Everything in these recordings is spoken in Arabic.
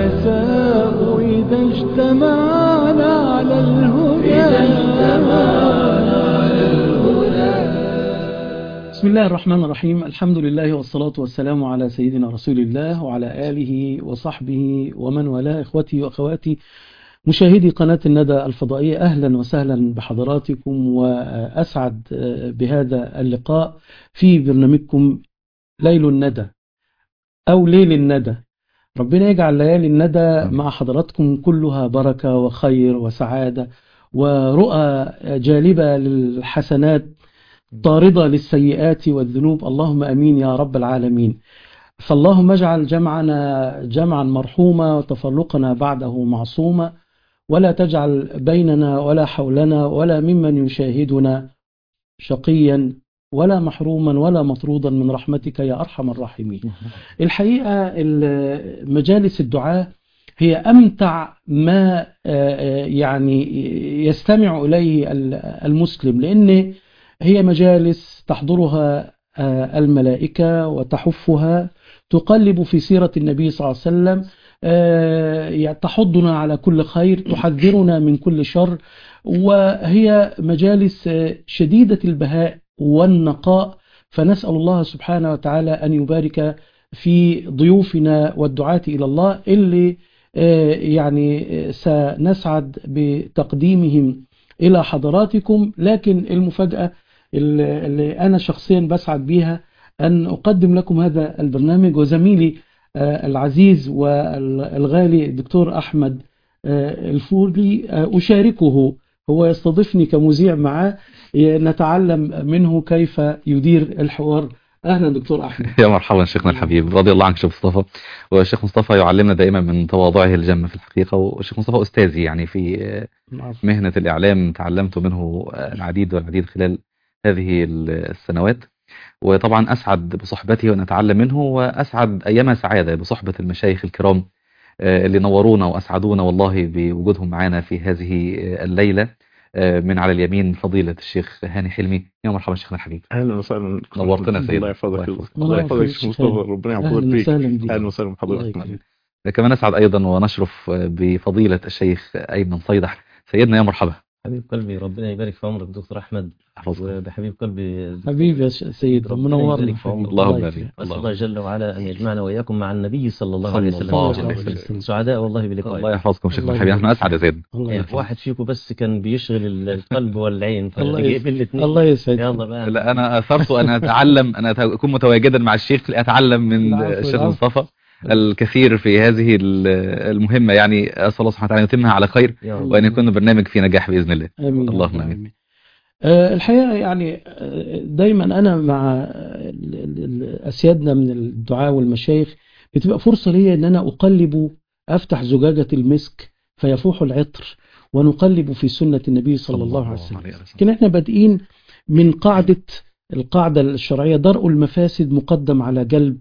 الرؤساء إذا اجتمعنا على الهدى. بسم الله الرحمن الرحيم. الحمد لله والصلاة والسلام على سيدنا رسول الله وعلى آله وصحبه ومن والاه. إخوتي وأخواتي مشاهدي قناة الندى الفضائية، أهلا وسهلا بحضراتكم، وأسعد بهذا اللقاء في برنامجكم ليل الندى أو ليل الندى. ربنا يجعل ليالي الندى مع حضراتكم كلها بركة وخير وسعادة ورؤى جالبة للحسنات طاردة للسيئات والذنوب، اللهم أمين يا رب العالمين. فاللهم اجعل جمعنا جمعا مرحوما وتفرقنا بعده معصوما، ولا تجعل بيننا ولا حولنا ولا ممن يشاهدنا شقيا ولا محروما ولا مطرودا من رحمتك يا أرحم الراحمين. الحقيقة مجالس الدعاء هي أمتع ما يعني يستمع إليه المسلم، لأن هي مجالس تحضرها الملائكة وتحفها، تقلب في سيرة النبي صلى الله عليه وسلم، تحضنا على كل خير، تحذرنا من كل شر، وهي مجالس شديدة البهاء والنقاء. فنسأل الله سبحانه وتعالى أن يبارك في ضيوفنا والدعاة إلى الله اللي يعني سنسعد بتقديمهم إلى حضراتكم. لكن المفاجأة اللي أنا شخصيا بسعد بيها أن أقدم لكم هذا البرنامج، وزميلي العزيز والغالي الدكتور أحمد الفوري أشاركه، هو يستضيفني كمذيع معاه، نتعلم منه كيف يدير الحوار. أهلا دكتور أحمد. يا مرحبا شيخنا الحبيب، رضي الله عنك شيخ مصطفى. والشيخ مصطفى يعلمنا دائما من تواضعه الجم في الحقيقة، والشيخ مصطفى أستاذي يعني في مهنة الإعلام، تعلمت منه العديد والعديد خلال هذه السنوات، وطبعا أسعد بصحبته ونتعلم منه، وأسعد أيما سعادة بصحبة المشايخ الكرام اللي نورونا وأسعدونا والله بوجودهم معنا في هذه الليلة. من على اليمين فضيلة الشيخ هاني حلمي. يا مرحبا شيخنا الحبيب. اهلا وسهلا، نورتنا سيدنا. الله يحفظك، الله يحفظك يا شيخ مصطفى، ربنا يحفظك فيك. اهلا وسهلا بحضرتك. كمان نسعد ايضا ونشرف بفضيلة الشيخ ايمن صيدح. سيدنا يا مرحبا. حبيب قلبي، ربنا يبارك في عمرك دكتور احمد، وبحبيب قلبي حبيب يا سيد، منورنا. اللهم امين. الله جل وعلا ان يجمعنا واياكم مع النبي صلى الله عليه وسلم. سعداء والله بلقائك. الله يحفظكم شيخنا الحبيب، نحن اسعد يا سيدنا. واحد فيكم بس كان بيشغل القلب والعين، فجيب الاثنين. الله يسعدك. يلا بقى. لا انا اثرت ان اتعلم، ان اكون متواجدا مع الشيخ لاتعلم من الشيخ مصطفى الكثير في هذه المهمة. يعني أسأل الله سبحانه وتعالى أن يتمها على خير، وأن يكون برنامج في نجاح بإذن الله. آمين. اللهم آمين. الحقيقة يعني دايما أنا مع أسيادنا من الدعاء والمشايخ بتبقى فرصة لي أن أنا أقلب، أفتح زجاجة المسك فيفوح العطر، ونقلب في سنة النبي صلى الله عليه وسلم. لكن احنا بادئين من القاعدة الشرعية: درء المفاسد مقدم على جلب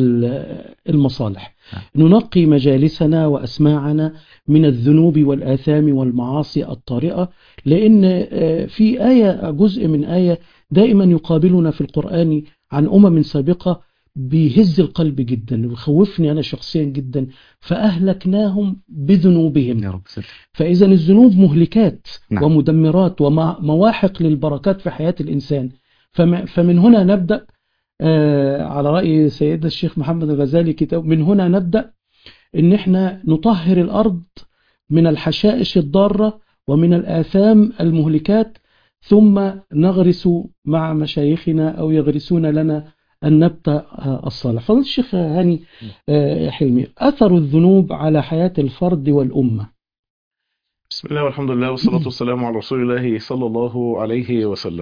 المصالح. ننقي مجالسنا وأسماعنا من الذنوب والآثام والمعاصي الطارئة، لأن في آية، جزء من آية دائما يقابلنا في القرآن عن أمم سابقة بيهز القلب جدا ويخوفني أنا شخصيا جدا: فأهلكناهم بذنوبهم. يا رب. فإذا الذنوب مهلكات ومدمرات ومواحق للبركات في حياة الإنسان. فمن هنا نبدأ، على رأي سيدنا الشيخ محمد الغزالي كتاب من هنا نبدأ، إن احنا نطهر الأرض من الحشائش الضارة ومن الآثام المهلكات، ثم نغرس مع مشايخنا أو يغرسون لنا النبتة الصالح. فضل الشيخ هاني حلمي: أثر الذنوب على حياة الفرد والأمة. بسم الله والحمد لله والصلاة والسلام على رسول الله صلى الله عليه وسلم.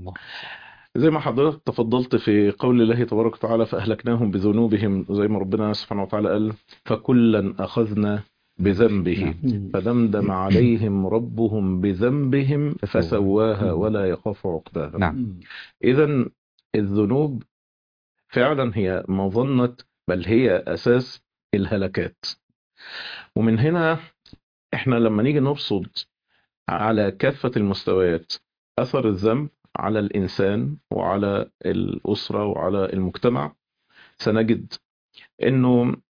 زي ما حضرتك تفضلت في قول الله تبارك وتعالى: فأهلكناهم بذنوبهم، زي ما ربنا سبحانه وتعالى قال: فكلا أخذنا بذنبه فدمدم عليهم ربهم بذنبهم فسواها ولا يخاف عقباها. إذن الذنوب فعلا هي مظنة، بل هي أساس الهلكات. ومن هنا احنا لما نيجي نرصد على كافة المستويات أثر الذنب على الإنسان وعلى الأسرة وعلى المجتمع، سنجد أنه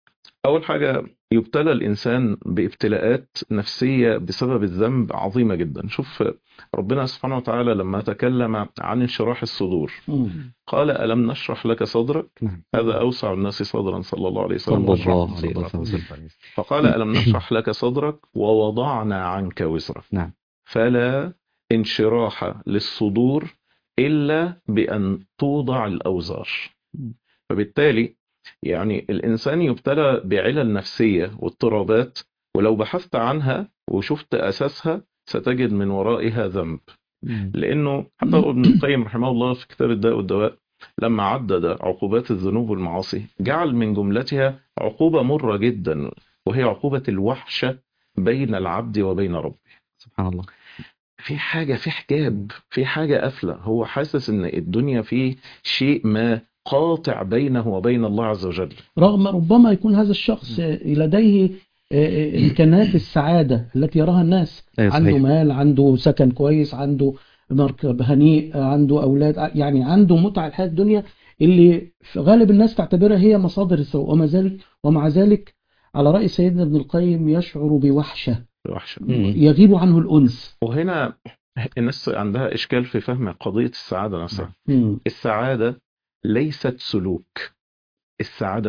أول حاجة يبتلى الإنسان بابتلاءات نفسية بسبب الذنب عظيمة جدا. شوف ربنا سبحانه وتعالى لما تكلم عن انشراح الصدور قال ألم نشرح لك صدرك. هذا أوسع الناس صدرا صلى الله عليه وسلم، صلى الله عليه وسلم. فقال ألم نشرح لك صدرك ووضعنا عنك وزرك. نعم. فلا انشراح للصدور إلا بأن توضع الأوزار. فبالتالي يعني الإنسان يبتلى بعلل نفسية واضطرابات، ولو بحثت عنها وشفت أساسها ستجد من ورائها ذنب. لأنه حتى ابن القيم رحمه الله في كتاب الداء والدواء لما عدد عقوبات الذنوب والمعاصي جعل من جملتها عقوبة مرة جدا، وهي عقوبة الوحشة بين العبد وبين ربه. سبحان الله. في حاجة، في حجاب، في حاجة قافلة. هو حاسس ان الدنيا فيه شيء ما قاطع بينه وبين الله عز وجل، رغم ربما يكون هذا الشخص لديه إمكانات السعادة التي يراها الناس. عنده مال، عنده سكن كويس، عنده مركب هنيء، عنده أولاد، يعني عنده متع الحياة الدنيا اللي في غالب الناس تعتبرها هي مصادر السوء. ومع ذلك على رأي سيدنا ابن القيم يشعر بوحشة يغيب عنه الأنس. وهنا الناس عندها إشكال في فهم قضية السعادة نفسها. السعادة ليست سلوك، السعادة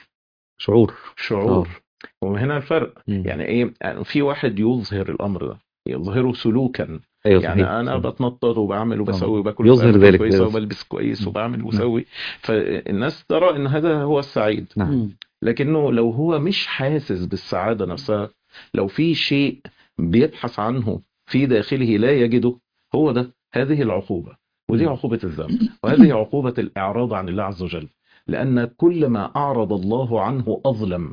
شعور. وهنا الفرق. يعني ايه؟ يعني في واحد يظهر الامر ده، يظهره سلوكا. يعني انا بتنطط وبعمل وبسوي وباكل كويس وبلبس كويس وبعمل وبسوي، فالناس ترى ان هذا هو السعيد. لكنه لو هو مش حاسس بالسعادة نفسها، لو في شيء بيبحث عنه في داخله لا يجده، هو ده. هذه العقوبة، ودي عقوبة الذنب، وهذه عقوبة الإعراض عن الله عز وجل. لأن كل ما أعرض الله عنه أظلم،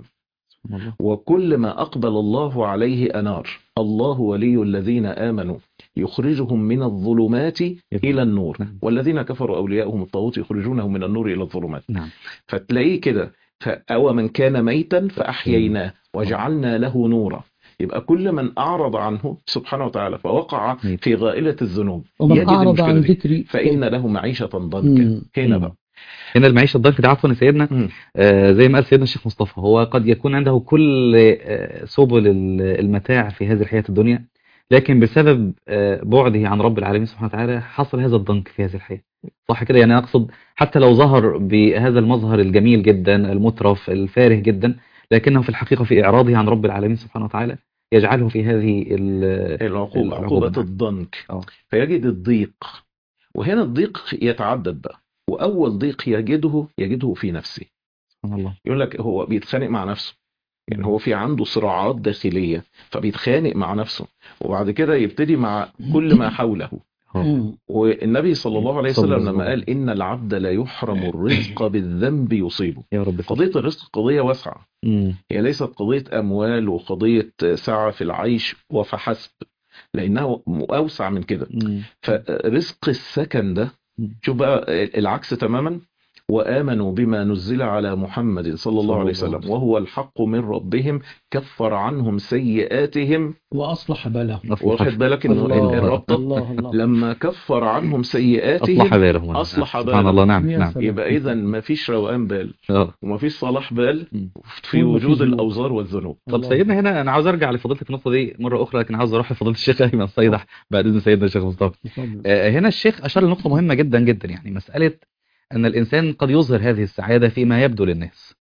وكل ما أقبل الله عليه أنار. الله ولي الذين آمنوا يخرجهم من الظلمات إلى النور، والذين كفروا أولياءهم الطاغوت يخرجونهم من النور إلى الظلمات. فتلاقيه كده، أو من كان ميتا فأحييناه وجعلنا له نورا. يبقى كل من أعرض عنه سبحانه وتعالى فوقع في غائلة الذنوب، ومن أعرض عن ذكري فإن له معيشة ضنكا. هنا بقى هنا المعيشة الضنك ده عفوا سيدنا زي ما قال سيدنا الشيخ مصطفى، هو قد يكون عنده كل سبل المتاع في هذه الحياة الدنيا، لكن بسبب بعده عن رب العالمين سبحانه وتعالى حصل هذا الضنك في هذه الحياة. صح كده؟ يعني أقصد حتى لو ظهر بهذا المظهر الجميل جدا المترف الفارح جدا، لكنه في الحقيقة في إعراضه عن رب العالمين سبحانه وتعالى يجعله في هذه العقوبة، عقوبة الضنك. فيجد الضيق. وهنا الضيق يتعدد بقى، وأول ضيق يجده في نفسه. الله. يقول لك هو بيتخانق مع نفسه، يعني هو في عنده صراعات داخلية فبيتخانق مع نفسه، وبعد كده يبتدي مع كل ما حوله. والنبي صلى الله عليه وسلم لما قال إن العبد لا يحرم الرزق بالذنب يصيبه. يا رب. قضية الرزق قضية واسعة، هي ليست قضية أموال وقضية سعة في العيش وفحسب، لأنها أوسع من كده. فرزق السكن ده، شوف بقى العكس تماما. وآمنوا بما نزل على محمد صلى الله عليه وسلم وهو الحق من ربهم كفر عنهم سيئاتهم وأصلح بالهم. واخد بالك إنه الربطة لما كفر عنهم سيئاتهم أصلح بالهم. سبحان الله. نعم. يبقى إذا ما فيش روقان بال وما فيش صلاح بال في وجود الأوزار والذنوب. طب سيدنا هنا أنا عاوز أرجع لفضيلتك النقطة دي مرة أخرى، لكن عاوز أروح لفضيلة الشيخ أيمن صيدح بعد إذن سيدنا الشيخ مصطفى. هنا الشيخ أشار لنقطة مهمة جدا جدا، يعني مسألة أن الإنسان قد يظهر هذه السعادة فيما يبدو للناس.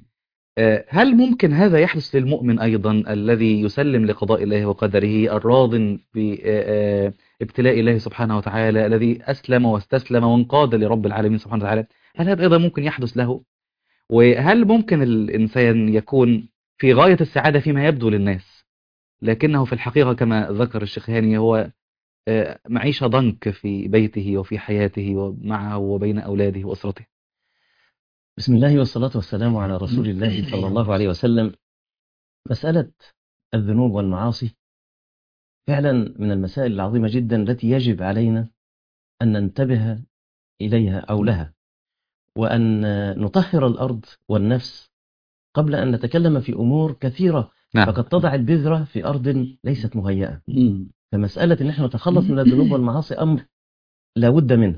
هل ممكن هذا يحدث للمؤمن أيضا الذي يسلم لقضاء الله وقدره، الراض بابتلاء الله سبحانه وتعالى، الذي أسلم واستسلم وانقاد لرب العالمين سبحانه وتعالى؟ هل هذا أيضا ممكن يحدث له؟ وهل ممكن الإنسان يكون في غاية السعادة فيما يبدو للناس، لكنه في الحقيقة كما ذكر الشيخ هاني هو معيشة ضنك في بيته وفي حياته ومعه وبين أولاده وأسرته؟ بسم الله والصلاة والسلام على رسول الله صلى الله عليه وسلم. مسألة الذنوب والمعاصي فعلا من المسائل العظيمة جدا التي يجب علينا أن ننتبه إليها أو لها، وأن نطهر الأرض والنفس قبل أن نتكلم في أمور كثيرة. فقد تضع البذرة في أرض ليست مهيئة. فمسألة أن احنا نتخلص من الذنوب والمعاصي أمر لا بد منه.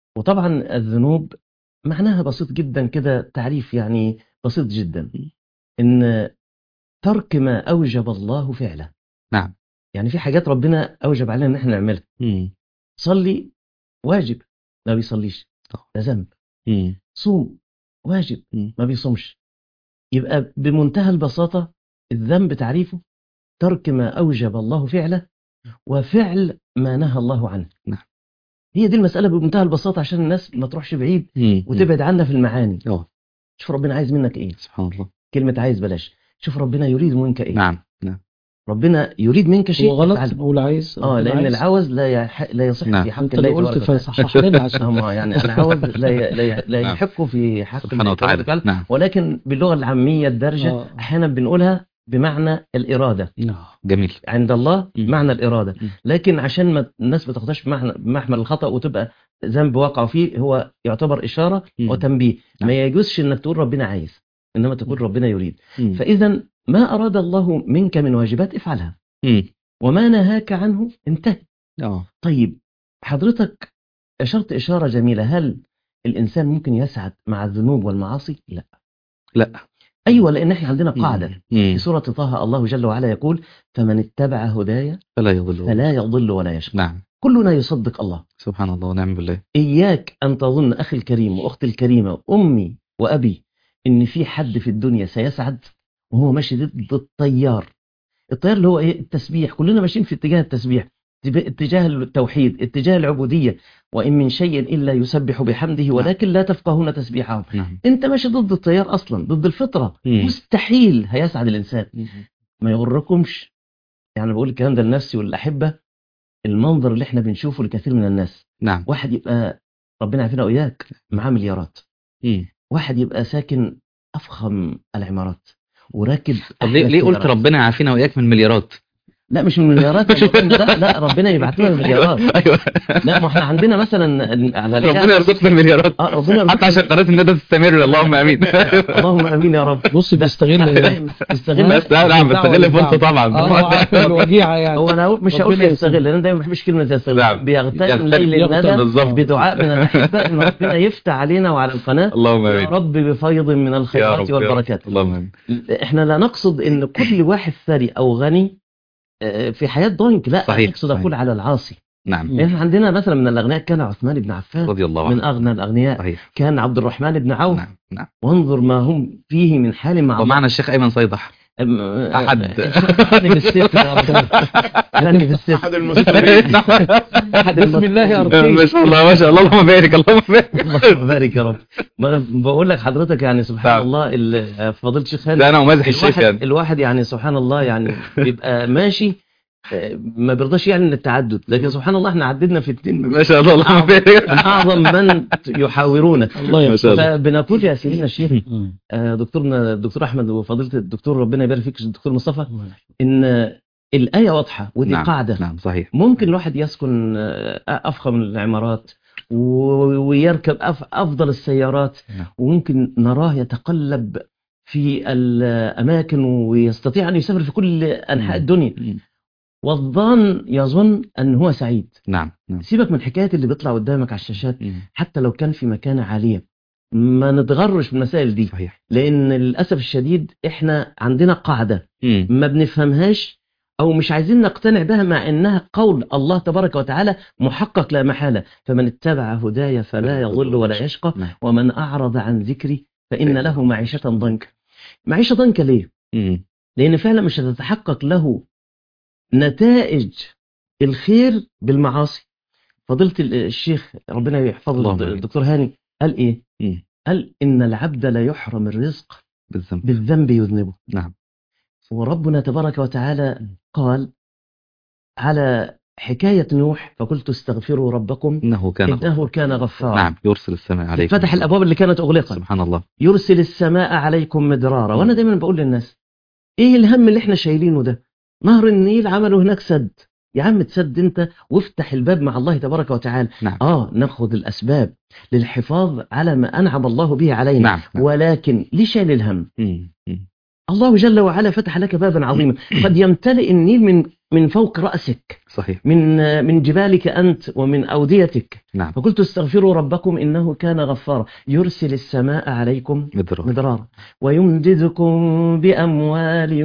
وطبعا الذنوب معناها بسيط جدا كده، تعريف يعني بسيط جدا. إن ترك ما أوجب الله فعله. نعم. يعني في حاجات ربنا أوجب علينا إن احنا نعملها. صلي واجب ما بيصليش، ده ذنب. صوم واجب ما بيصومش. يبقى بمنتهى البساطة الذنب تعريفه ترك ما أوجب الله فعله وفعل ما نهى الله عنه. نعم. هي دي المسألة بمنتهى البساطة عشان الناس ما تروحش بعيد وتبعد عنا في المعاني. شوف ربنا عايز منك ايه. سبحان الله. كلمة عايز بلاش، شوف ربنا يريد منك ايه. نعم. ربنا يريد منك شيء هو غلط نقول عايز. لأن العوز لا يصح في حق انت الله اللي قلت فصحح لنا عشان يعني العوز لا يحق في حق سبحانه وتعالى. نعم. ولكن باللغة العامية الدارجة أحيانا بنقولها بمعنى الإرادة. جميل. عند الله معنى الإرادة. لكن عشان ما الناس ما تاخدهاش بمحمل الخطأ وتبقى ذنب واقع فيه، هو يعتبر إشارة وتنبيه. ما يجوزش إنك تقول ربنا عايز، إنما تقول ربنا يريد. فإذا ما أراد الله منك من واجبات افعلها، وما نهاك عنه انتهي. طيب حضرتك أشرت إشارة جميلة، هل الإنسان ممكن يسعد مع الذنوب والمعاصي؟ لا. أيوة، لأن احنا عندنا قاعدة في سورة طه، الله جل وعلا يقول فمن اتبع هدايا فلا يضل ولا يشقى. نعم. كلنا يصدق الله. سبحان الله ونعم بالله. إياك أن تظن أخي الكريم وأختي الكريمة أمي وأبي إن في حد في الدنيا سيسعد وهو ماشي ضد التيار اللي هو ايه؟ التسبيح. كلنا ماشيين في اتجاه التسبيح، اتجاه التوحيد، اتجاه العبودية. وإن من شيء إلا يسبح بحمده ولكن لا تفقهون تسبيحهم. انت ماشي ضد التيار أصلا، ضد الفطرة. مستحيل هيسعد الإنسان. ما يغركمش، يعني بقول الكلام ده لنفسي والأحبة، المنظر اللي احنا بنشوفه لكثير من الناس. نعم. واحد يبقى ربنا يعافينا وإياك معاه مليارات، واحد يبقى ساكن أفخم العمارات وراكب. طب ليه قلت ربنا يعافينا وإياك من مليارات؟ لا مش من مليارات. لا ربنا يبعت لنا المليارات. ايوه. لا ما احنا عندنا مثلا على ربنا يرزقنا المليارات. حتى عشان قناه الندى تستمر. اللهم امين. اللهم امين يا رب. بص بيستغل نعم بيستغل فرصه طبعا. الوجيعه يعني. هو انا مش هقول يستغل، لان دايما ما بحبش كلمه يستغل. بيغتنم ليل الندى بدعاء من الاحبه ان ربنا يفتح علينا وعلى القناه. اللهم امين يا رب بفيض من الخيرات والبركات. اللهم امين. احنا لا نقصد ان كل واحد ثري او غني في حياة ضنك، لا. أقصد أقول على العاصي. نعم. احنا عندنا مثلا من الأغنياء كان عثمان بن عفان رضي الله عنه، من أغنى الأغنياء. صحيح. كان عبد الرحمن بن عوف. نعم. وانظر ما هم فيه من حال مع ومعنا الشيخ أيمن صيدح أحد في السيف. يعني في السيف أحد المسلمين. بسم الله أرضي. ما شاء الله ما شاء الله. اللهم بارك. اللهم بارك. اللهم بارك يا رب. بقول لك حضرتك يعني سبحان الله فضيلة الشيخ ده أنا ومازح الشيخ يعني. الواحد يعني سبحان الله يعني بيبقى ماشي ما بيرضاش يعني التعدد، لكن سبحان الله احنا عددنا في الدين ما شاء الله. اللهم بارك. أعظم من يحاورونه. الله ما شاء الله. فبنقول يا سيدنا الشيخ دكتورنا الدكتور أحمد وفضيلة الدكتور ربنا يبارك فيك الدكتور مصطفى، إن الآية واضحة ودي قاعدة. نعم صحيح. ممكن الواحد يسكن أفخم العمارات ويركب أفضل السيارات، وممكن نراه يتقلب في الأماكن ويستطيع أن يسافر في كل أنحاء الدنيا، والظان يظن أن هو سعيد. نعم. سيبك من حكاية اللي بيطلع قدامك على الشاشات. حتى لو كان في مكانة عالية ما نتغرش بالمسائل دي. صحيح. لأن للأسف الشديد إحنا عندنا قاعدة ما بنفهمهاش أو مش عايزين نقتنع بها، مع أنها قول الله تبارك وتعالى محقق لا محالة. فمن اتبع هدايا فلا يضل ولا يشقى ومن أعرض عن ذكري فإن له معيشة ضنكا. معيشة ضنكا ليه؟ لأن فعلا مش هتتحقق له نتائج الخير بالمعاصي. فضيلة الشيخ ربنا يحفظه الدكتور هاني قال إيه؟ قال إن العبد لا يحرم الرزق بالذنب يذنبه. نعم. وربنا تبارك وتعالى قال على حكاية نوح فقلت استغفروا ربكم إنه كان غفارا. نعم. يرسل السماء عليكم. فتح الأبواب اللي كانت أغلقت. سبحان الله. يرسل السماء عليكم مدرارا. وأنا دايما بقول للناس إيه الهم اللي احنا شايلينه ده؟ نهر النيل عملوا هناك سد، يا عم تسد انت وافتح الباب مع الله تبارك وتعالى. نعم. ناخذ الأسباب للحفاظ على ما أنعم الله به علينا. نعم. ولكن ليه شايل الهم؟ الله جل وعلا فتح لك بابا عظيما. قد يمتلئ النيل من من فوق رأسك، صحيح. من جبالك أنت ومن أوديتك. نعم. فقلت استغفروا ربكم إنه كان غفارا يرسل السماء عليكم مدرارا ويمددكم بأموال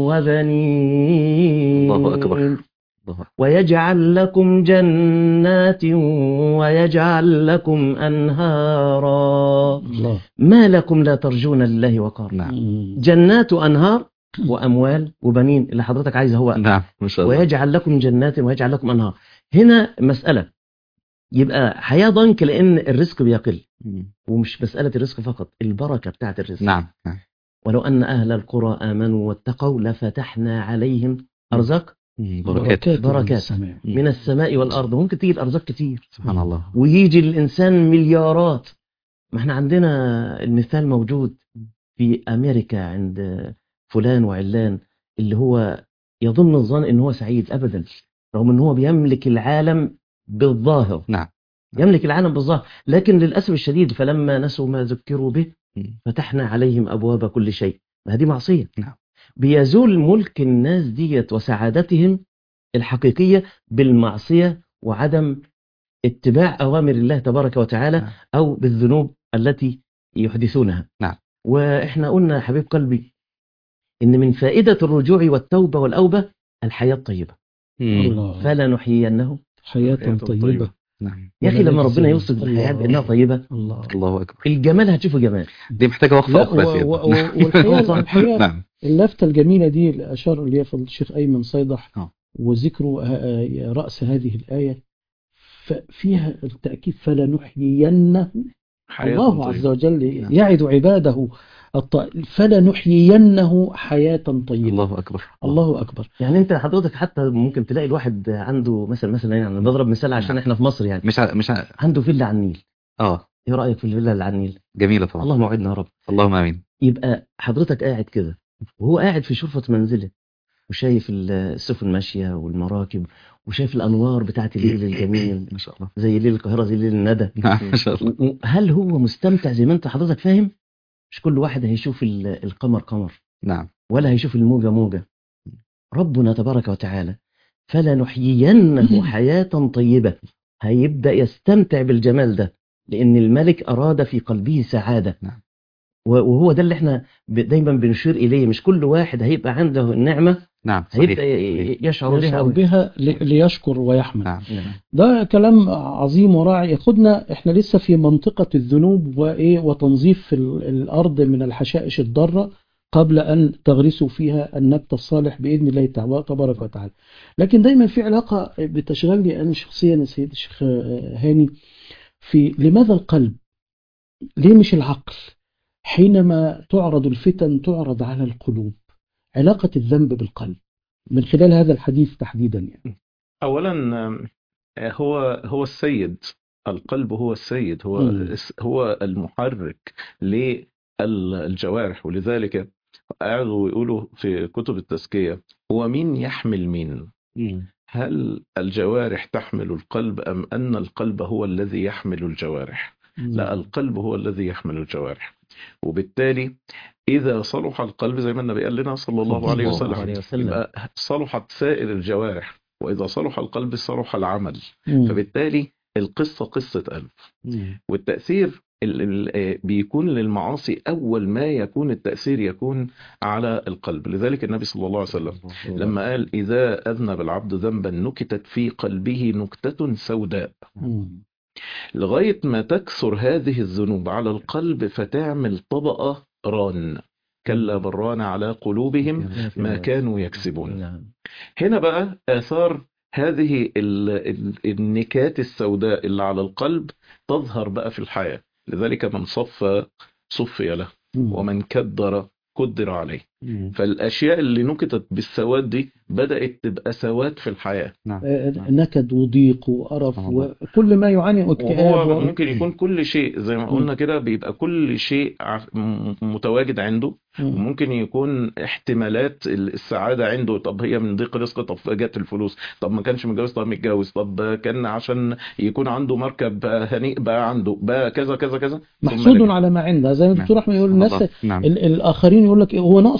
وبنين. الله أكبر. ويجعل لكم جنات ويجعل لكم أنهارا. ما لكم لا ترجون لله وقارا. جنات وأنهار وأموال وبنين اللي حضرتك عايزه هو. نعم ما شاء الله. ويجعل لكم جنات ويجعل لكم أنهار. هنا مسألة يبقى حياة ضنك لأن الرزق بيقل، ومش مسألة الرزق فقط، البركة بتاعت الرزق. نعم. ولو أن أهل القرى آمنوا واتقوا لفتحنا عليهم أرزاق بركات من السماء والأرض. ممكن تيجي الأرزاق كتير سبحان الله، ويجي الإنسان مليارات. ما احنا عندنا المثال موجود في أمريكا عند فلان وعلان اللي هو يظن الظن إن هو سعيد أبدا، رغم إن هو بيملك العالم بالظاهر. نعم. يملك العالم بالظاهر، لكن للأسف الشديد فلما نسوا ما ذكروا به فتحنا عليهم أبواب كل شيء. هذه معصية. نعم. بيزول ملك الناس ديت وسعادتهم الحقيقية بالمعصية وعدم اتباع أوامر الله تبارك وتعالى. نعم. أو بالذنوب التي يحدثونها. نعم. وإحنا قلنا حبيب قلبي إن من فائدة الرجوع والتوبة والأوبة الحياة الطيبة. فلا نحيينه حياة طيبة. نعم. يا أخي لما ربنا يوصف الحياة بأنها طيبة، الله أكبر، الجمال هتشوفه جمال. دي محتاجة وقفة أخرى يا سيدنا. والحقيقة نعم. اللفتة الجميلة دي اللي أشار إليها فضل الشيخ أيمن صيدح وذكره رأس هذه الآية فيها التأكيد فلا نحيينه. الله عز وجل يعد عباده فلا نحيينه حياة طيبة. الله أكبر. الله أكبر. يعني أنت حضرتك حتى ممكن تلاقي الواحد عنده مثلا يعني بضرب مثال عشان إحنا في مصر يعني مش عنده فيلا على النيل. إيه رأيك في الفيلا اللي على النيل؟ جميلة طبعا. اللهم وعدنا يا رب. اللهم آمين. يبقى حضرتك قاعد كده وهو قاعد في شرفة منزله وشايف السفن ماشية والمراكب وشايف الأنوار بتاعت الليل الجميل ما شاء الله، زي ليل القاهرة زي ليل الندى. ما شاء الله. هل هو مستمتع زي ما أنت حضرتك فاهم؟ مش كل واحد هيشوف القمر قمر. نعم. ولا هيشوف الموجة موجة. ربنا تبارك وتعالى فلنحيينه حياة طيبة. هيبدأ يستمتع بالجمال ده لأن الملك أراد في قلبه سعادة. نعم. وهو ده اللي احنا دايما بنشير إليه. مش كل واحد هيبقى عنده النعمة. نعم. هيبقى يشعر بها ليشكر ويحمد. نعم. ده كلام عظيم ورائع ياخدنا. احنا لسه في منطقة الذنوب وتنظيف الأرض من الحشائش الضارة قبل أن تغرسوا فيها النبت الصالح بإذن الله تبارك وتعالى. لكن دايما في علاقة بتشغلني أنا شخصيا يا سيد الشيخ هاني في لماذا القلب؟ ليه مش العقل؟ حينما تعرض الفتن تعرض على القلوب. علاقة الذنب بالقلب من خلال هذا الحديث تحديدا يعني. أولا هو السيد، القلب هو السيد، هو المحرك للجوارح. ولذلك قعدوا يقولوا في كتب التزكية هو مين يحمل مين؟ هل الجوارح تحمل القلب أم أن القلب هو الذي يحمل الجوارح؟ لا، القلب هو الذي يحمل الجوارح. وبالتالي إذا صلح القلب زي ما النبي قال لنا صلى الله عليه وسلم يبقى صلحت سائر الجوارح، وإذا صلح القلب صلح العمل. فبالتالي القصة قصة قلب. والتأثير بيكون للمعاصي أول ما يكون التأثير يكون على القلب. لذلك النبي صلى الله عليه وسلم لما قال إذا أذنب العبد ذنبا نكتت في قلبه نكتة سوداء، لغاية ما تكثر هذه الذنوب على القلب فتعمل طبقة ران، كلا بران على قلوبهم ما كانوا يكسبون. هنا بقى آثار هذه النكات السوداء اللي على القلب تظهر بقى في الحياة. لذلك من صفي له ومن كدر قدر عليه. فالأشياء اللي نكتت بالسواد دي بدأت تبقى سواد في الحياة. نكد وضيق وقرف وكل ما يعاني اكتئاب. وهو ممكن يكون كل شيء زي ما قلنا كده، بيبقى كل شيء متواجد عنده. وممكن يكون احتمالات السعادة عنده، طب هي من ضيق رزق، طب جت الفلوس، طب ما كانش متجوز، طب متجوز، طب كان عشان يكون عنده مركب هنيء بقى عنده كذا كذا كذا. محسود على ما عنده زي ما الدكتور احمد يقول. الناس الآخرين يقول لك هو ناقصه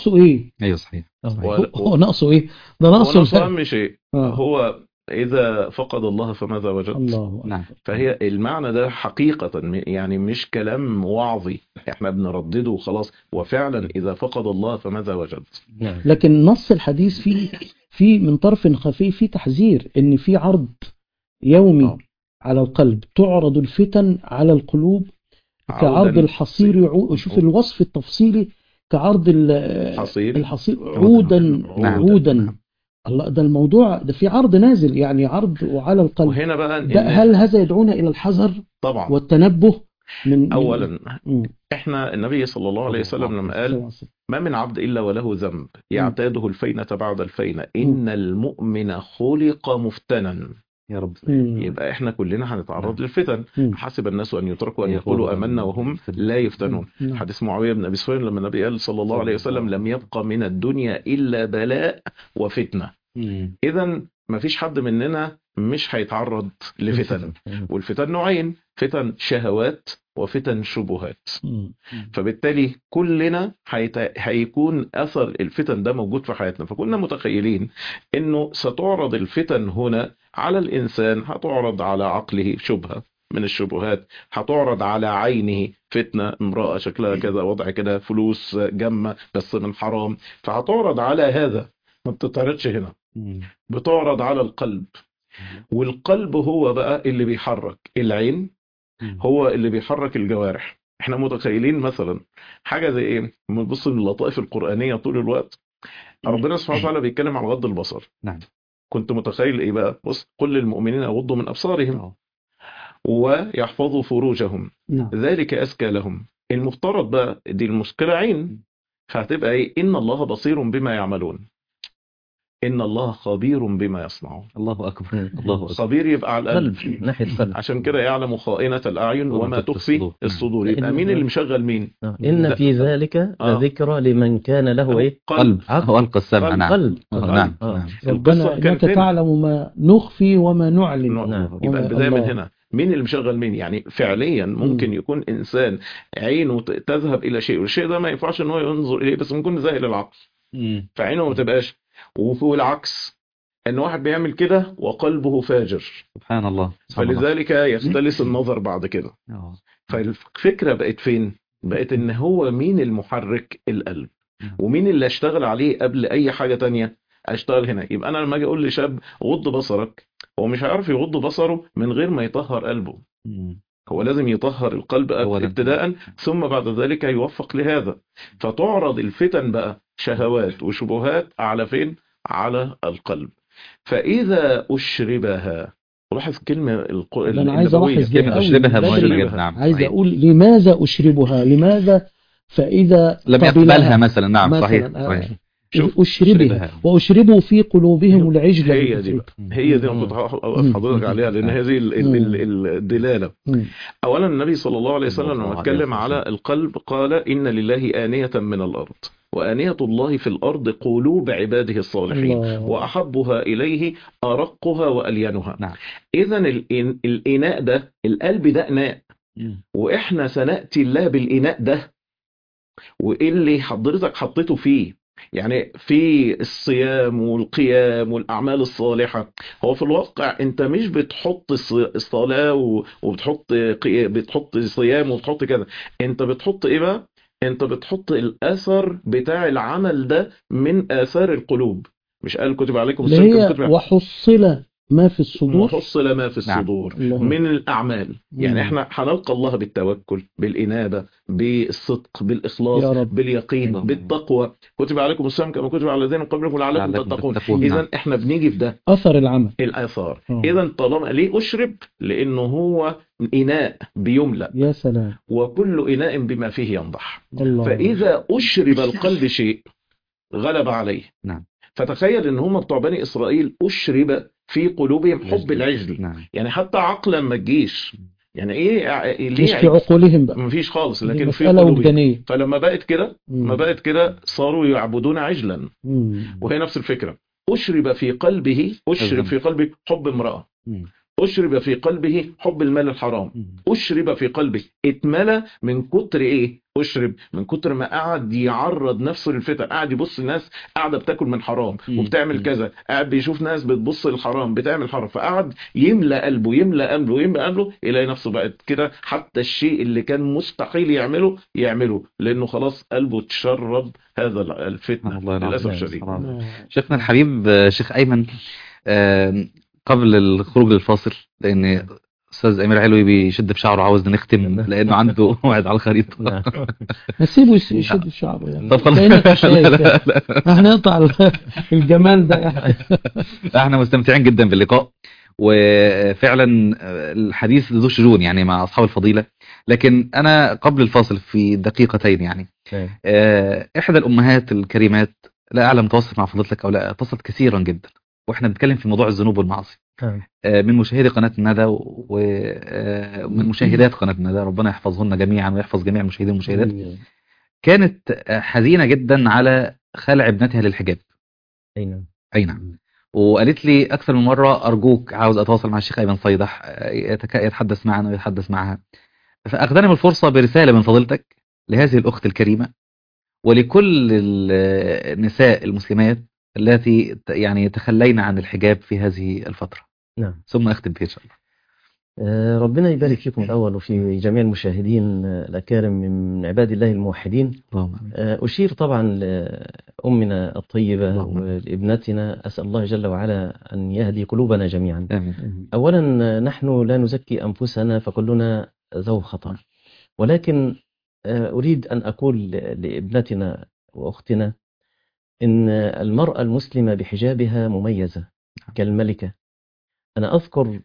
ناقصه ايه؟ ايوه صحيح. هو ناقصه ايه؟ ده هو ناقصه ناقصه أهم شيء. آه. هو إذا فقد الله فماذا وجد؟ الله نعم. أكبر. فهي المعنى ده حقيقة يعني مش كلام وعظي احنا بنردده وخلاص، وفعلا إذا فقد الله فماذا وجد؟ نعم. لكن نص الحديث في من طرف خفي في تحذير ان في عرض يومي على القلب، تعرض الفتن على القلوب كعرض الحصير شوف الوصف التفصيلي كعرض الحصير عودا عودا. الله، ده الموضوع ده في عرض نازل، يعني عرض وعلى القلب. وهنا بقى هل هذا يدعونا إلى الحذر طبعا والتنبه من أولا احنا النبي صلى الله عليه وسلم لما قال ما من عبد إلا وله ذنب يعتاده الفينة بعد الفينة إن المؤمن خلق مفتنا. يا رب. يبقى احنا كلنا هنتعرض للفتن. حسب الناس ان يتركوا ان يقولوا امنا وهم لا يفتنون. حديث معاويه بن ابي سفيان لما النبي قال صلى الله عليه وسلم لم يبقى من الدنيا الا بلاء وفتنه. اذا ما فيش حد مننا مش هيتعرض لفتن، والفتن نوعين، فتن شهوات وفتن شبهات. فبالتالي كلنا هيكون اثر الفتن ده موجود في حياتنا. فكنا متخيلين انه ستعرض الفتن هنا على الانسان، هتعرض على عقله شبهة من الشبهات، هتعرض على عينه فتنة، امرأة شكلها كذا وضع كده، فلوس جمة بس من حرام، فهتعرض على هذا. ما بتتعرضش هنا، بتعرض على القلب. والقلب هو بقى اللي بيحرك العين، هو اللي بيحرك الجوارح. احنا متخيلين مثلا حاجة زي ايه؟ لما تبص للطائف القرآنية طول الوقت ربنا سبحانه وتعالى بيتكلم عن غض البصر. نعم. كنت متخيل ايه بقى؟ بص، قل للمؤمنين يغضوا من ابصارهم ويحفظوا فروجهم ذلك أزكى لهم. المفترض بقى دي المشكلة عين، فهتبقى ايه؟ ان الله بصير بما يعملون، ان الله خبير بما يصنعون. الله اكبر. الله اكبر. خبير يبقى على القلب، ناحية القلب. عشان كده يعلم خائنة الأعين وما تخفي الصدور. يبقى مين اللي مشغل مين؟ إن في ذلك لذكرى لمن كان له إيه؟ قلب. هو ألقى السمع. نعم. قلب. نعم. ربنا إنك تعلم ما نخفي وما نعلن. نعم. يبقى البداية من هنا. مين اللي مشغل مين؟ يعني فعليا ممكن يكون إنسان عينه تذهب إلى شيء، والشيء ده ما ينفعش إن هو ينظر إليه، بس ممكن زائل العقل، فعينه ما تبقاش. وفي العكس ان واحد بيعمل كده وقلبه فاجر، سبحان الله. فلذلك يختلس النظر بعد كده. فالفكرة بقت فين؟ بقت ان هو مين المحرك؟ القلب. ومين اللي اشتغل عليه قبل اي حاجة تانية؟ اشتغل هنا. يبقى انا لما اجي اقول لشاب غض بصرك، هو مش هيعرف يغض بصره من غير ما يطهر قلبه. هو لازم يطهر القلب ابتداء، ثم بعد ذلك يوفق لهذا. فتعرض الفتن بقى شهوات وشبهات على فين؟ على القلب. فإذا أشربها، لاحظ كلمة أنا عايز ألاحظ كلمة أشربها مهمة جدا. نعم. عايز أقول لماذا أشربها؟ لماذا؟ فإذا لم يقبلها مثلا. نعم. صحيح. صحيح. أشربها وأشربوا في قلوبهم العجل. هي دي أنا كنت هوقف حضرتك عليها، لأن هذه الدلالة. أولا النبي صلى الله عليه وسلم لما اتكلم على القلب قال إن لله آنية من الأرض، وآنية الله في الأرض قلوب عباده الصالحين، وأحبها إليه أرقها وألينها. نعم. إذن الإناء ده، القلب ده إناء، وإحنا سنأتي الله بالإناء ده. وإيه اللي حضرتك حطيته فيه؟ يعني في الصيام والقيام والأعمال الصالحة، هو في الواقع أنت مش بتحط الصلاة بتحط صيام وبتحط كذا، أنت بتحط إيه بقى؟ أنت بتحط الأثر بتاع العمل ده من آثار القلوب. مش قال كتب عليكم الصيام وحصل ما في الصدور، وحصل ما في الصدور. نعم. من الأعمال. يعني احنا هنلقى الله بالتوكل، بالإنابة، بالصدق، بالإخلاص، باليقين، بالتقوى. كتب عليكم الصيام كما كتب على الذين من قبلكم لعلكم تتقون. إذن احنا بنيجي في ده أثر العمل، الآثار. إذن طالما ليه أشرب؟ لأنه هو إناء بيملأ. يا سلام. وكل إناء بما فيه ينضح. فإذا أشرب القلب شيء غلب عليه. نعم. فتخيل ان هم بتوع بني اسرائيل اشرب في قلوبهم حب العجل. نعم. يعني حتى عقلا ما تجيش، يعني ايه ليه مش في عقولهم بقى، ما فيش خالص، لكن في قلوبهم. فلما بقت كده صاروا يعبدون عجلا. وهي نفس الفكرة. اشرب في قلبه حب امرأة، أشرب في قلبه حب المال الحرام، أشرب في قلبه، اتملى من كتر إيه؟ أشرب من كتر ما قعد يعرض نفسه للفتن، قعد يبص الناس قاعدة بتاكل من حرام وبتعمل كذا، قاعد بيشوف ناس بتبص للحرام بتعمل حرام، فقعد يملى قلبه يملى قلبه يملى قلبه، يلاقي نفسه بقت كده حتى الشيء اللي كان مستحيل يعمله لأنه خلاص قلبه تشرب هذا الفتنة الله ينور. للأسف الشديد. شيخنا الحبيب شيخ أيمن، قبل الخروج للفاصل، لأن أستاذ أمير علوي بيشد في شعره عاوز نختم لأنه عنده موعد على الخريطة. نسيبه يشد في شعره يعني. طب خلاص. كأنك شايف يعني. احنا نقطع الجمال ده يعني. احنا مستمتعين جدا باللقاء، وفعلا الحديث ذو شجون يعني مع أصحاب الفضيلة. لكن أنا قبل الفاصل في دقيقتين يعني إحدى الأمهات الكريمات، لا أعلم تواصلت مع فضيلتك أو لا، اتصلت كثيرا جدا وإحنا بنتكلم في موضوع الذنوب والمعاصي، من مشاهدي قناة الندى ومن مشاهدات قناة الندى، ربنا يحفظهن جميعا ويحفظ جميع المشاهدين والمشاهدات. كانت حزينة جدا على خلع ابنتها للحجاب. أي نعم. وقالت لي أكثر من مرة أرجوك عاوز أتواصل مع الشيخ أيمن صيدح يتحدث معنا ويتحدث معها. فأغتنم الفرصة برسالة من فضيلتك لهذه الأخت الكريمة ولكل النساء المسلمات التي يعني تخلينا عن الحجاب في هذه الفترة. نعم. ثم أختم فيه إن شاء الله. ربنا يبارك فيكم الأول وفي جميع المشاهدين الأكارم من عباد الله الموحدين. أشير طبعا لأمنا الطيبة ولابنتنا، أسأل الله جل وعلا أن يهدي قلوبنا جميعا. أولا نحن لا نزكي أنفسنا فكلنا ذو خطأ، ولكن أريد أن أقول لابنتنا وأختنا إن المرأة المسلمة بحجابها مميزة كالملكة. أنا أذكر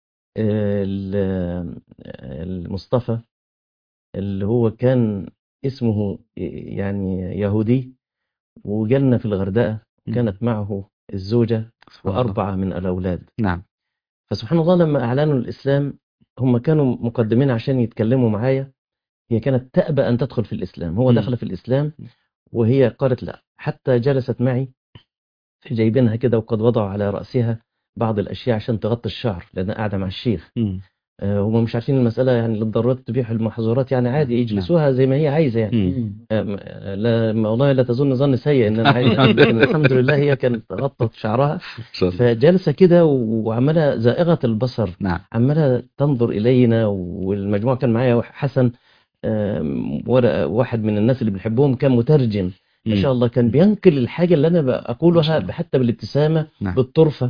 المصطفى اللي هو كان اسمه يعني يهودي، وجالنا في الغردقة، كانت معه الزوجة وأربعة من الأولاد. نعم. فسبحان الله لما أعلنوا الإسلام هم كانوا مقدمين عشان يتكلموا معايا، هي كانت تأبى أن تدخل في الإسلام، هو دخل في الإسلام وهي قالت لا، حتى جلست معي في جيبينها كده وقد وضعوا على رأسها بعض الأشياء عشان تغطي الشعر لأنها قاعدة مع الشيخ. هم مش عارفين المسألة يعني للضرورات تبيح المحظورات، يعني عادي يجلسوها زي ما هي عايزة يعني. لا والله لا تظن ظن سيء ان انا عايز، لكن الحمد لله هي كانت غطت شعرها فجالسة كده وعمالة زائغة البصر. نعم. عمالة تنظر إلينا، والمجموعة كان معايا حسن واحد من الناس اللي بنحبهم كان مترجم ما شاء الله، كان بينقل الحاجة اللي أنا بقولها حتى بالابتسامة بالطرفة.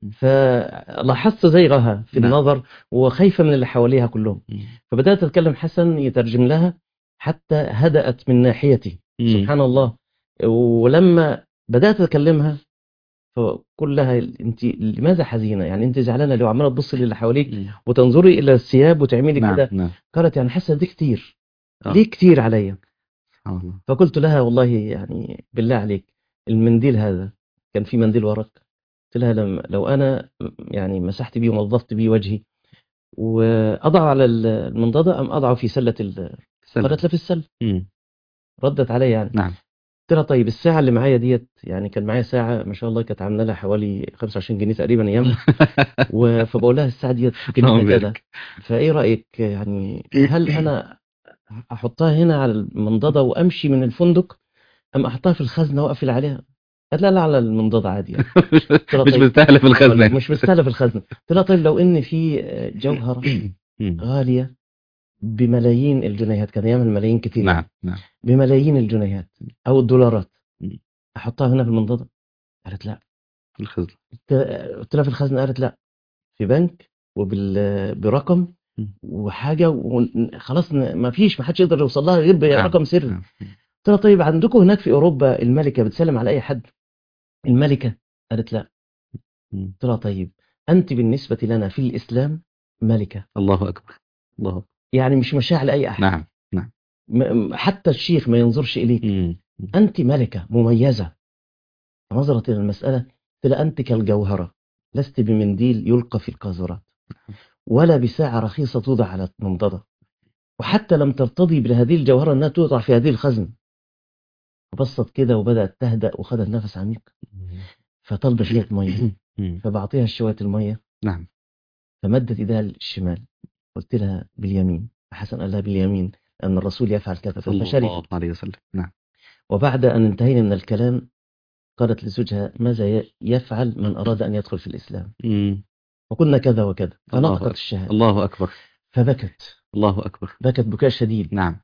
فلاحظت زيغها في النظر وخايفة من اللي حواليها كلهم. فبدأت أتكلم حسن يترجم لها حتى هدأت من ناحيتي. سبحان الله. ولما بدأت أكلمها فقل لها أنت لماذا حزينة؟ يعني أنت زعلانة لو عمالة تبصي للي حواليك وتنظري إلى الثياب وتعملي كده. قالت يعني حاسة دي كتير. ليه كتير عليا؟ فقلت لها والله يعني بالله عليك المنديل هذا كان في منديل ورق. قلت لها لو أنا يعني مسحت بيه ونظفت بيه وجهي وأضع على المنضدة أم أضعه في سلة قالت لا في السلة. ردت علي يعني. نعم. قلت لها طيب الساعة اللي معايا ديت، يعني كان معايا ساعة ما شاء الله كانت عاملة لها حوالي 25 جنيه تقريبا أيام. فبقول لها الساعة ديت كده، فإيه رأيك يعني هل أنا أحطها هنا على المنضدة وأمشي من الفندق أم أحطها في الخزنة وأقفل عليها؟ قالت لا على المنضدة عادي يعني. مش مستاهلة في الخزنة. مش مستاهلة في الخزنة. قلت لها طيب لو إن في جوهرة غالية بملايين الجنيهات، كان يعمل ملايين كتير. نعم. نعم. بملايين الجنيهات أو الدولارات، أحطها هنا في المنضدة؟ قالت لا في الخزنة. قلت لها في الخزنة؟ قالت لا في بنك برقم وحاجة خلاص ما حدش يقدر يوصل لها غير برقم سري. قلت لها طيب عندكم هناك في أوروبا الملكة بتسلم على أي حد؟ الملكة؟ قالت لا. قلت لها طيب أنت بالنسبة لنا في الإسلام ملكة. الله أكبر. الله أكبر. يعني مش مشاع لأي أحد. نعم. نعم. حتى الشيخ ما ينظرش إليك. أنت ملكة مميزة. نظرت إلى المسألة قلت لها أنت كالجوهرة، لست بمنديل يلقى في القاذورات ولا بساعة رخيصة توضع على المنضدة، وحتى لم ترتضي بهذه الجوهرة أنها توضع في هذه الخزنة. بصت كده وبدأت تهدأ وخدت نفس عميق، فطلبت شوية مية فبعطيها شوية المية. نعم. فمدت إيدها الشمال، قلت لها باليمين، فحسن قال لها باليمين أن الرسول يفعل كذا، صلى الله فشربت. عليه وسلم. نعم. وبعد أن انتهينا من الكلام قالت لزوجها ماذا يفعل من أراد أن يدخل في الإسلام؟ وقلنا كذا وكذا، فنطقت الشهادة. الله أكبر. فبكت، الله أكبر. بكت بكاء شديد. نعم.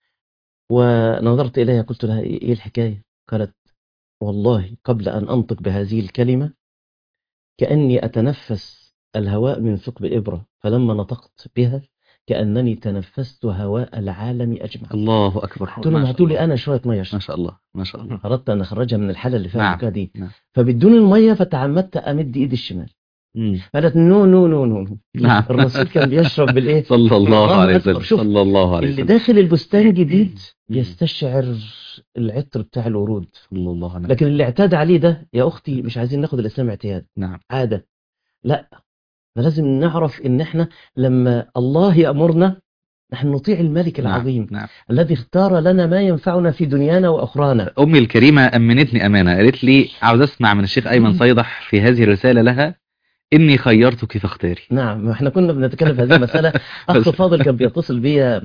ونظرت إليها قلت لها إيه الحكاية؟ قالت والله قبل أن أنطق بهذه الكلمة كأني أتنفس الهواء من ثقب إبرة، فلما نطقت بها كأنني تنفست هواء العالم أجمع. الله أكبر. قلت لهم هاتوا لي أنا شوية مية. ما شاء الله ما شاء الله. أردت أن أخرجها من الحالة اللي فيها البكاء دي. نعم. فبدون المية فتعمدت أمد إيدي الشمال. قالت نو نو نو نو. نعم. الرسول كان بيشرب بالإيه؟ صلى الله عليه وسلم. شوف صلى الله عليه اللي وسلم. داخل البستان جديد يستشعر العطر بتاع الورود، صلى الله عليه وسلم. لكن اللي اعتاد عليه ده يا أختي مش عايزين ناخد الإسلام اعتياد. نعم. عادة. لا، لازم نعرف إن إحنا لما الله يأمرنا نحن نطيع الملك العظيم. نعم. الذي اختار لنا ما ينفعنا في دنيانا وأخرانا. أمي الكريمة أمنتني أمانة، قالت لي عاوز أسمع من الشيخ أيمن صيدح في هذه الرسالة لها إني خيرتك فاختاري. نعم، احنا كنا بنتكلم في هذه المسألة. أخ فاضل كان بيتصل بي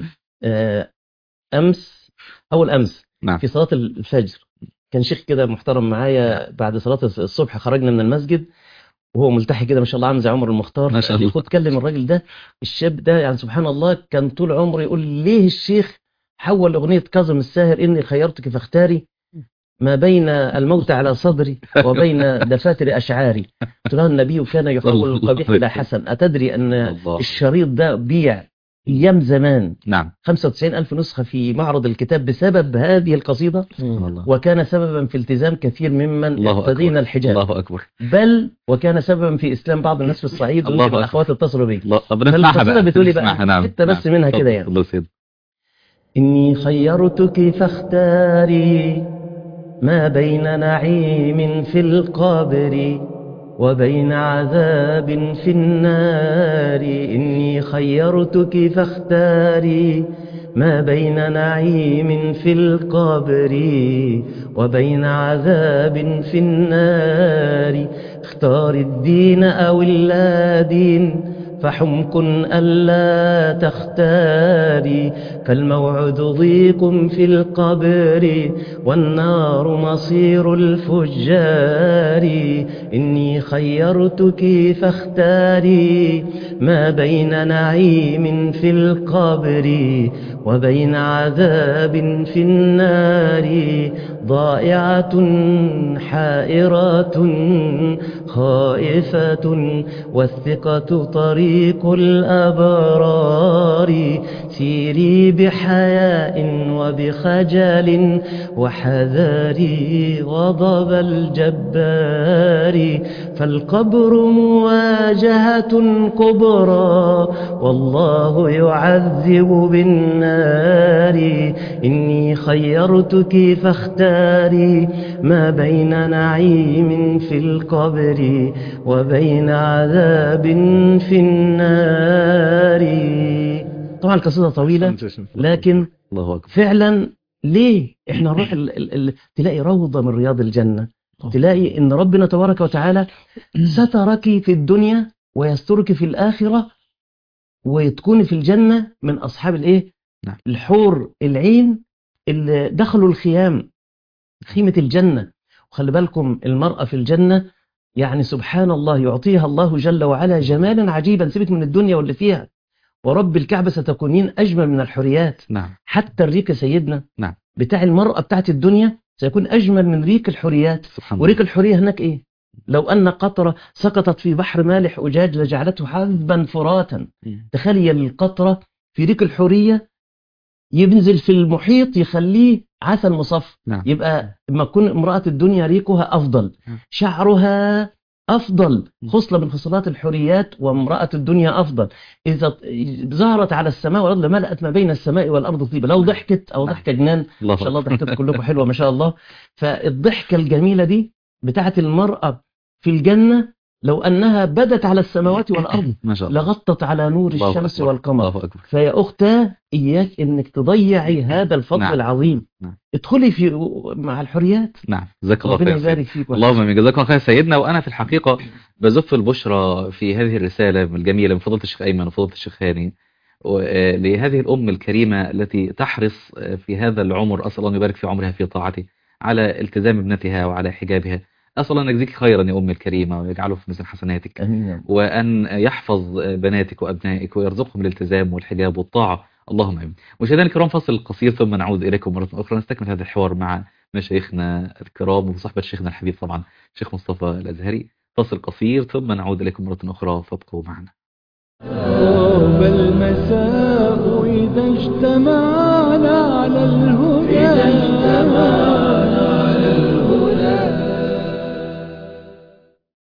أول أمس نعم. في صلاة الفجر، كان شيخ كده محترم معايا، بعد صلاة الصبح خرجنا من المسجد وهو ملتحي كده ما شاء الله عامل زي عمر المختار. ما شاء الله. خد كلم الراجل ده، الشاب ده يعني سبحان الله كان طول عمره يقول ليه الشيخ حول أغنية كاظم الساهر إني خيرتك فاختاري ما بين الموت على صدري وبين دفاتر أشعاري. قلت له النبي كان يحول القبيح إلى حسن. أتدري أن الشريط ده بيع أيام زمان؟ نعم. 95,000 نسخة في معرض الكتاب بسبب هذه القصيدة. وكان سببا في التزام كثير ممن يقتدين الحجاب. الله أكبر. بل وكان سببا في إسلام بعض الناس في الصعيد. والأخوات اتصلوا بي. فالقصيدة بتقولي بقى حتى بس منها كده يعني إني خيرتك فاختاري ما بين نعيم في القبر وبين عذاب في النار. إني خيرتك فاختاري ما بين نعيم في القبر وبين عذاب في النار. اختار الدين أو اللادين فحمق ألا تختاري. فالموعد ضيق في القبر والنار مصير الفجار. إني خيرتك فاختاري ما بين نعيم في القبر وبين عذاب في النار. ضائعة حائرة خائفة والثقة طريق الأبرار. سيري بحياء وبخجل وحذاري غضب الجبار. فالقبر مواجهة كبرى والله يعذب بالنار. إني خيرتك فاختاري ما بين نعيم في القبر وبين عذاب في النار. طبعا القصيدة طويلة لكن فعلا ليه احنا نروح تلاقي روضة من رياض الجنة، تلاقي ان ربنا تبارك وتعالى سترك في الدنيا ويسترك في الآخرة وتكون في الجنة من أصحاب الايه؟ الحور العين اللي دخلوا الخيام، خيمة الجنة. وخلي بالكم المرأة في الجنة يعني سبحان الله يعطيها الله جل وعلا جمالا عجيبا، سيبك من الدنيا واللي فيها. ورب الكعبة ستكونين أجمل من الحوريات. نعم. حتى الريك سيدنا نعم. بتاع المرأة بتاعت الدنيا سيكون أجمل من ريك الحوريات. وريك الحورية هناك إيه؟ لو أن قطرة سقطت في بحر مالح أجاج لجعلته حذبا فراتا. تخيل القطرة في ريك الحورية ينزل في المحيط يخليه عسل مصفى. نعم. يبقى لما تكون امرأة الدنيا ريكها أفضل، شعرها أفضل، خصلة من خصلات الحوريات، وامرأة الدنيا أفضل. إذا ظهرت على السماء والأرض لملأت ما بين السماء والأرض طيبة. لو ضحكت أو ضحكة جنان ما شاء الله ضحكت كلكم حلوة ما شاء الله. فالضحكة الجميلة دي بتاعت المرأة في الجنة لو أنها بدت على السماوات والأرض ما شاء الله. لغطت على نور الله الشمس أكبر. والقمر. الله أكبر. فيا أختاه إياك إنك تضيعي هذا الفضل نعم. العظيم. نعم. ادخلي في مع الحريات. نعم، جزاك الله ربنا خير يبارك سيدي. فيك. اللهم امين، جزاكم الله خير سيدنا. وانا في الحقيقه بزف البشرى في هذه الرساله الجميله من فضيله الشيخ ايمن وفضيله الشيخ هاني لهذه الام الكريمه التي تحرص في هذا العمر، اسال الله ان يبارك في عمرها في طاعته، على التزام ابنتها وعلى حجابها. اسال الله ان يجزيك خيرا يا امي الكريمه ويجعله في ميزان حسناتك، آمين. وأن يحفظ بناتك وأبنائك ويرزقهم الالتزام والحجاب والطاعة، اللهم آمين. مشاهدينا الكرام، فاصل قصير ثم نعود إليكم مرة أخرى نستكمل هذا الحوار مع مشايخنا الكرام وصحبة شيخنا الحبيب طبعا الشيخ مصطفى الأزهري. فاصل قصير ثم نعود إليكم مرة أخرى، فابقوا معنا. طاب المساء إذا اجتمع